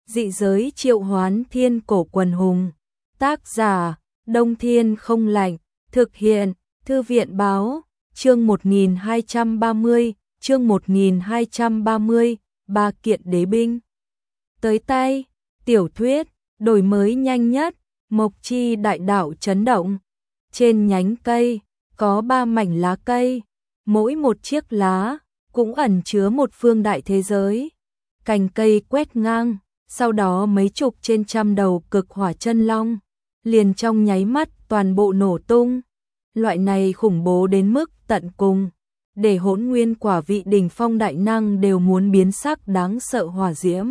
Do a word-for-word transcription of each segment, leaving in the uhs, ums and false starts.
Dị giới triệu hoán thiên cổ quần hùng. Tác giả, Đông Thiên Không Lạnh. Thực hiện, Thư viện báo, chương một nghìn hai trăm ba mươi, chương một nghìn hai trăm ba mươi, ba kiện đế binh. Tới tay, tiểu thuyết, đổi mới nhanh nhất, Mộc Chi đại đạo chấn động. Trên nhánh cây, có ba mảnh lá cây, mỗi một chiếc lá, cũng ẩn chứa một phương đại thế giới. Cành cây quét ngang, sau đó mấy chục trên trăm đầu cực hỏa chân long, liền trong nháy mắt toàn bộ nổ tung. Loại này khủng bố đến mức tận cùng, để Hỗn Nguyên quả vị đỉnh phong đại năng đều muốn biến sắc đáng sợ hỏa diễm.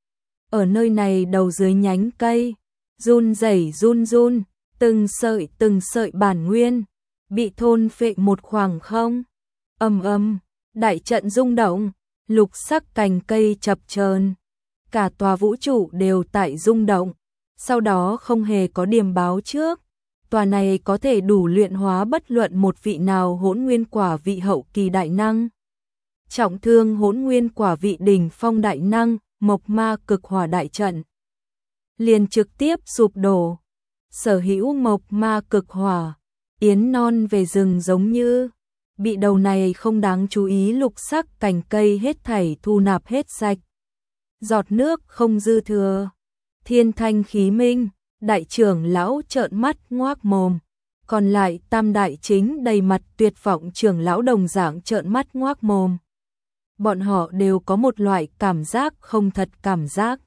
Ở nơi này đầu dưới nhánh cây, run rẩy run run, từng sợi từng sợi bản nguyên, bị thôn phệ một khoảng không. Ầm ầm, đại trận rung động, lục sắc cành cây chập chờn, cả tòa vũ trụ đều tại rung động, sau đó không hề có điềm báo trước. Tòa này có thể đủ luyện hóa bất luận một vị nào Hỗn Nguyên quả vị hậu kỳ đại năng. Trọng thương Hỗn Nguyên quả vị đỉnh phong đại năng, Mộc Ma cực hỏa đại trận liền trực tiếp sụp đổ. Sở hữu Mộc Ma cực hỏa, yến non về rừng giống như bị đầu này không đáng chú ý lục sắc cành cây hết thảy thu nạp hết sạch. Giọt nước không dư thừa. Thiên thanh khí minh, đại trưởng lão trợn mắt ngoác mồm, còn lại tam đại chính đầy mặt tuyệt vọng trưởng lão đồng dạng trợn mắt ngoác mồm. Bọn họ đều có một loại cảm giác không thật cảm giác.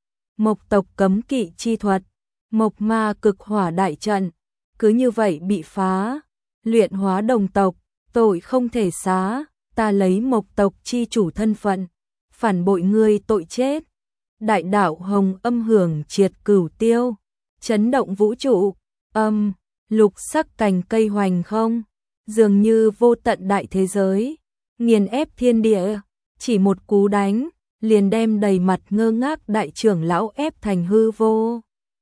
Mộc tộc cấm kỵ chi thuật, Mộc Ma cực hỏa đại trận, cứ như vậy bị phá. Luyện hóa đồng tộc, tội không thể xá, ta lấy Mộc tộc chi chủ thân phận, phản bội ngươi tội chết. Đại đạo hồng âm hưởng triệt cửu tiêu, chấn động vũ trụ, âm, lục sắc cành cây hoành không, dường như vô tận đại thế giới, nghiền ép thiên địa, chỉ một cú đánh, liền đem đầy mặt ngơ ngác đại trưởng lão ép thành hư vô.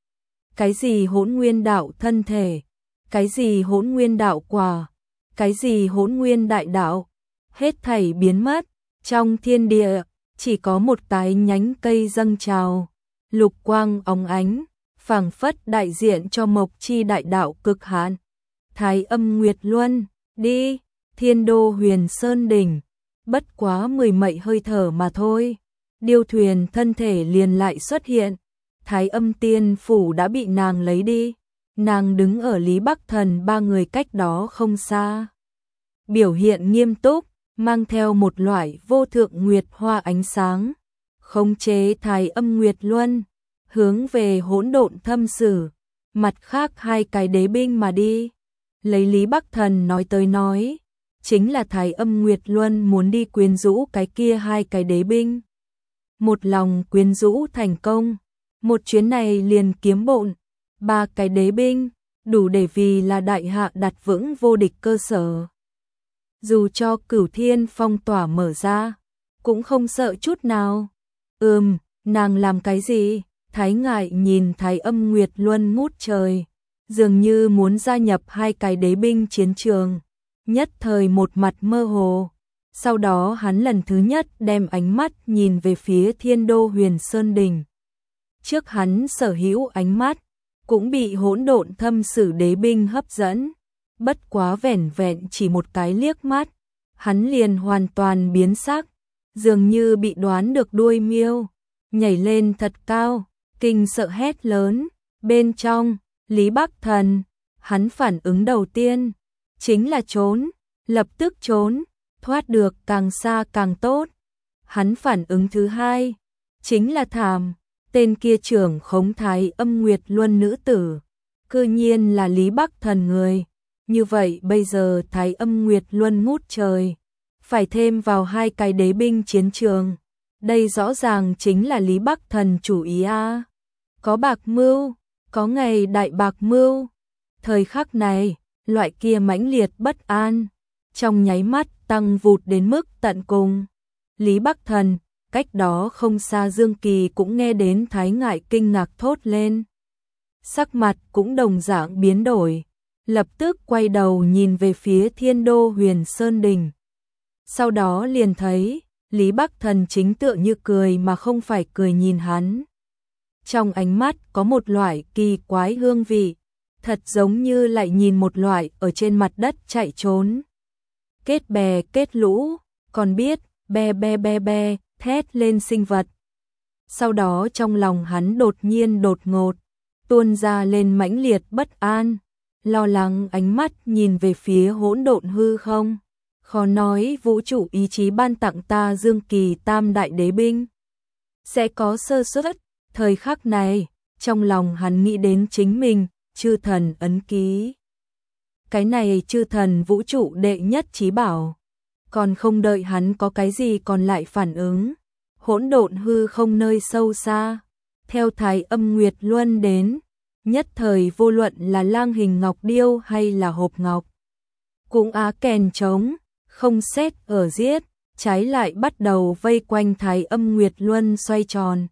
Cái gì Hỗn Nguyên đạo thân thể, cái gì Hỗn Nguyên đạo quả, cái gì Hỗn Nguyên đại đạo, hết thảy biến mất, trong thiên địa chỉ có một cái nhánh cây dâng trào, lục quang óng ánh, phảng phất đại diện cho Mộc Chi đại đạo cực hạn. Thái Âm Nguyệt Luân, đi, Thiên Đô Huyền Sơn đỉnh, bất quá mười mậy hơi thở mà thôi, điêu thuyền thân thể liền lại xuất hiện. Thái Âm Tiên phủ đã bị nàng lấy đi, nàng đứng ở Lý Bắc Thần ba người cách đó không xa, biểu hiện nghiêm túc, mang theo một loại vô thượng nguyệt hoa ánh sáng, khống chế Thái Âm Nguyệt Luân, hướng về hỗn độn thâm sử, mặt khác hai cái đế binh mà đi. Lấy Lý Bắc Thần nói tới nói, chính là Thái Âm Nguyệt Luân muốn đi quyến rũ cái kia hai cái đế binh. Một lòng quyến rũ thành công, một chuyến này liền kiếm bộn, ba cái đế binh, đủ để vì là đại hạ đặt vững vô địch cơ sở. Dù cho Cửu Thiên phong tỏa mở ra, cũng không sợ chút nào. Ừm, nàng làm cái gì? Thái Ngại nhìn Thái Âm Nguyệt Luân ngút trời, dường như muốn gia nhập hai cái đế binh chiến trường, nhất thời một mặt mơ hồ. Sau đó hắn lần thứ nhất đem ánh mắt nhìn về phía Thiên Đô Huyền Sơn đỉnh. Trước hắn sở hữu ánh mắt, cũng bị hỗn độn thâm sử đế binh hấp dẫn. Bất quá vẻn vẹn chỉ một cái liếc mắt, hắn liền hoàn toàn biến sắc, dường như bị đoán được đuôi miêu, nhảy lên thật cao, kinh sợ hét lớn. Bên trong, Lý Bắc Thần, hắn phản ứng đầu tiên chính là trốn, lập tức trốn, thoát được càng xa càng tốt. Hắn phản ứng thứ hai chính là thảm, tên kia trưởng khống Thái Âm Nguyệt Luân nữ tử, cư nhiên là Lý Bắc Thần người. Như vậy bây giờ Thái Âm Nguyệt Luân ngút trời, phải thêm vào hai cái đế binh chiến trường, đây rõ ràng chính là Lý Bắc Thần chủ ý a. À. Có bạc mưu, có ngày đại bạc mưu. Thời khắc này, loại kia mãnh liệt bất an, trong nháy mắt tăng vụt đến mức tận cùng. Lý Bắc Thần, cách đó không xa Dương Kỳ cũng nghe đến Thái Ngại kinh ngạc thốt lên. Sắc mặt cũng đồng dạng biến đổi, lập tức quay đầu nhìn về phía Thiên Đô Huyền Sơn đỉnh. Sau đó liền thấy, Lý Bắc Thần chính tựa như cười mà không phải cười nhìn hắn. trong ánh mắt có một loại kỳ quái hương vị, thật giống như lại nhìn một loại ở trên mặt đất chạy trốn. Kết bè kết lũ, còn biết, be be be be, thét lên sinh vật. Sau đó trong lòng hắn đột nhiên đột ngột, tuôn ra lên mãnh liệt bất an, lo lắng ánh mắt nhìn về phía hỗn độn hư không. Khó nói vũ trụ ý chí ban tặng ta Dương Kỳ Tam Đại Đế Binh sẽ có sơ suất. Thời khắc này, trong lòng hắn nghĩ đến chính mình, chư thần ấn ký. Cái này chư thần vũ trụ đệ nhất chí bảo. Còn không đợi hắn có cái gì còn lại phản ứng. Hỗn độn hư không nơi sâu xa. Theo Thái Âm Nguyệt Luân đến, nhất thời vô luận là lang hình ngọc điêu hay là hộp ngọc. Cũng á kèn trống, không xét ở giết, trái lại bắt đầu vây quanh Thái Âm Nguyệt Luân xoay tròn.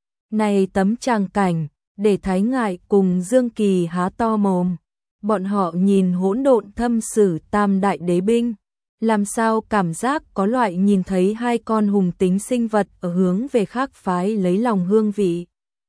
Này tấm tràng cảnh, để Thái Ngại cùng Dương Kỳ há to mồm. Bọn họ nhìn hỗn độn thâm sử Tam Đại Đế Binh, làm sao cảm giác có loại nhìn thấy hai con hùng tính sinh vật ở hướng về khác phái lấy lòng hương vị.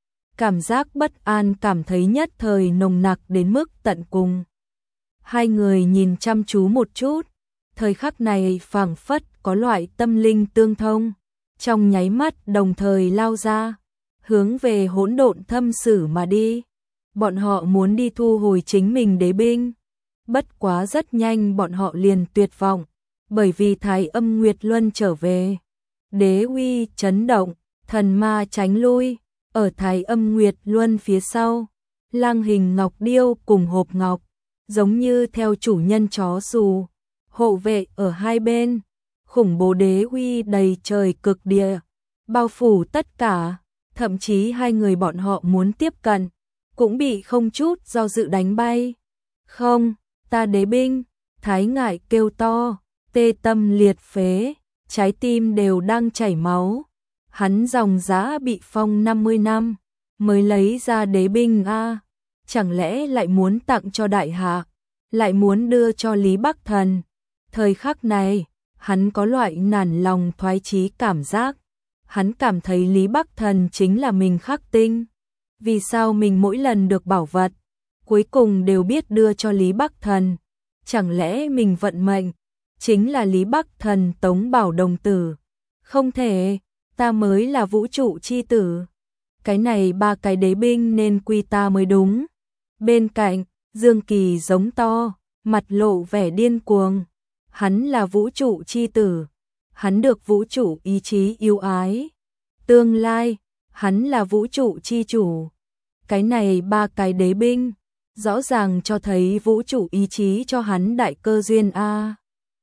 Cảm giác bất an cảm thấy nhất thời nồng nặc đến mức tận cùng. Hai người nhìn chăm chú một chút, thời khắc này phảng phất có loại tâm linh tương thông, trong nháy mắt đồng thời lao ra, hướng về hỗn độn thâm sử mà đi. Bọn họ muốn đi thu hồi chính mình đế binh. Bất quá rất nhanh bọn họ liền tuyệt vọng, bởi vì Thái Âm Nguyệt Luân trở về. Đế uy chấn động, thần ma tránh lui, ở Thái Âm Nguyệt Luân phía sau, lang hình ngọc điêu cùng hộp ngọc, giống như theo chủ nhân chó xù, hộ vệ ở hai bên, khủng bố đế uy đầy trời cực địa, bao phủ tất cả, thậm chí hai người bọn họ muốn tiếp cận, cũng bị không chút do dự đánh bay. Không, ta đế binh, Thái Ngại kêu to, tê tâm liệt phế, trái tim đều đang chảy máu. Hắn dòng giá bị phong năm mươi năm, mới lấy ra đế binh a, chẳng lẽ lại muốn tặng cho đại hạ, lại muốn đưa cho Lý Bắc Thần. Thời khắc này, hắn có loại nản lòng thoái chí cảm giác. Hắn cảm thấy Lý Bắc Thần chính là mình khắc tinh. Vì sao mình mỗi lần được bảo vật, cuối cùng đều biết đưa cho Lý Bắc Thần? Chẳng lẽ mình vận mệnh chính là Lý Bắc Thần tống bảo đồng tử? Không thể, ta mới là vũ trụ chi tử. Cái này ba cái đế binh nên quy ta mới đúng. Bên cạnh, Dương Kỳ giống to, mặt lộ vẻ điên cuồng. Hắn là vũ trụ chi tử. Hắn được vũ trụ ý chí yêu ái. Tương lai, hắn là vũ trụ chi chủ. Cái này ba cái đế binh, rõ ràng cho thấy vũ trụ ý chí cho hắn đại cơ duyên a.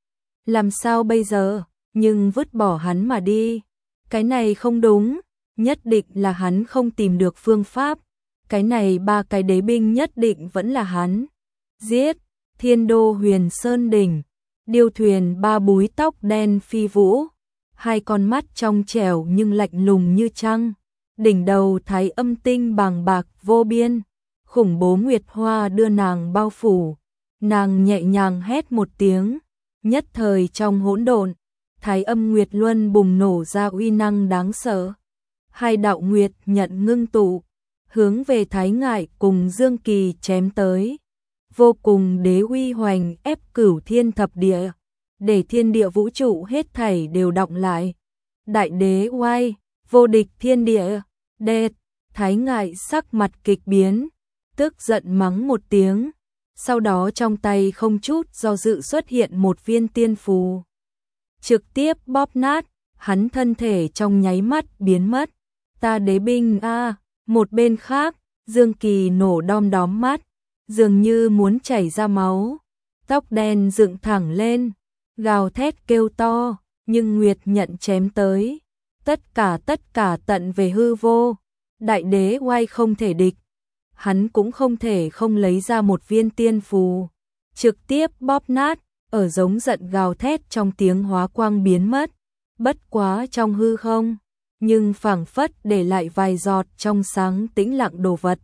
Làm sao bây giờ, nhưng vứt bỏ hắn mà đi. Cái này không đúng, nhất định là hắn không tìm được phương pháp. Cái này ba cái đế binh nhất định vẫn là hắn. Giết, Thiên Đô Huyền Sơn Đỉnh, điêu thuyền ba búi tóc đen phi vũ, hai con mắt trong trẻo nhưng lạnh lùng như trăng, đỉnh đầu Thái Âm tinh bàng bạc vô biên, khủng bố nguyệt hoa đưa nàng bao phủ, nàng nhẹ nhàng hét một tiếng, nhất thời trong hỗn độn, Thái Âm Nguyệt Luân bùng nổ ra uy năng đáng sợ. Hai đạo nguyệt nhận ngưng tụ, hướng về Thái Ngại cùng Dương Kỳ chém tới. Vô cùng đế uy hoành ép cửu thiên thập địa, để thiên địa vũ trụ hết thảy đều động lại. Đại đế oai, vô địch thiên địa, đệt, Thái Ngại sắc mặt kịch biến, tức giận mắng một tiếng, sau đó trong tay không chút do dự xuất hiện một viên tiên phù. Trực tiếp bóp nát, hắn thân thể trong nháy mắt biến mất. Ta đế binh a, một bên khác, Dương Kỳ nổ đom đóm mắt, dường như muốn chảy ra máu, tóc đen dựng thẳng lên, gào thét kêu to, nhưng Nguyệt nhận chém tới, tất cả tất cả tận về hư vô, đại đế oai không thể địch, hắn cũng không thể không lấy ra một viên tiên phù, trực tiếp bóp nát, ở giống giận gào thét trong tiếng hóa quang biến mất, bất quá trong hư không, nhưng phảng phất để lại vài giọt trong sáng tĩnh lặng đồ vật.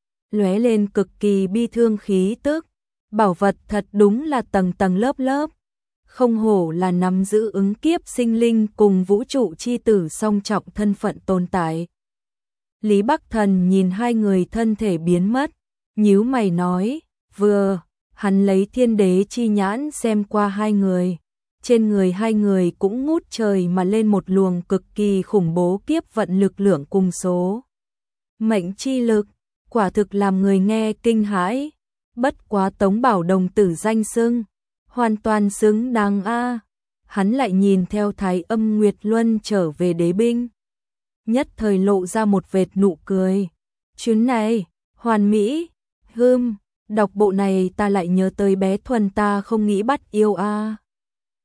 Lóe lên cực kỳ bi thương khí tức, bảo vật thật đúng là tầng tầng lớp lớp, không hổ là nắm giữ ứng kiếp sinh linh cùng vũ trụ chi tử song trọng thân phận tồn tại. Lý Bắc Thần nhìn hai người thân thể biến mất, nhíu mày nói, vừa, hắn lấy thiên đế chi nhãn xem qua hai người. Trên người hai người cũng ngút trời mà lên một luồng cực kỳ khủng bố kiếp vận lực lượng cùng số. Mệnh chi lực, quả thực làm người nghe kinh hãi, bất quá Tống Bảo đồng tử danh xưng, hoàn toàn xứng đáng a. Hắn lại nhìn theo Thái Âm Nguyệt Luân trở về đế binh, nhất thời lộ ra một vệt nụ cười. Chuyến này, hoàn mỹ, hưm, đọc bộ này ta lại nhớ tới bé Thuần ta không nghĩ bắt yêu a.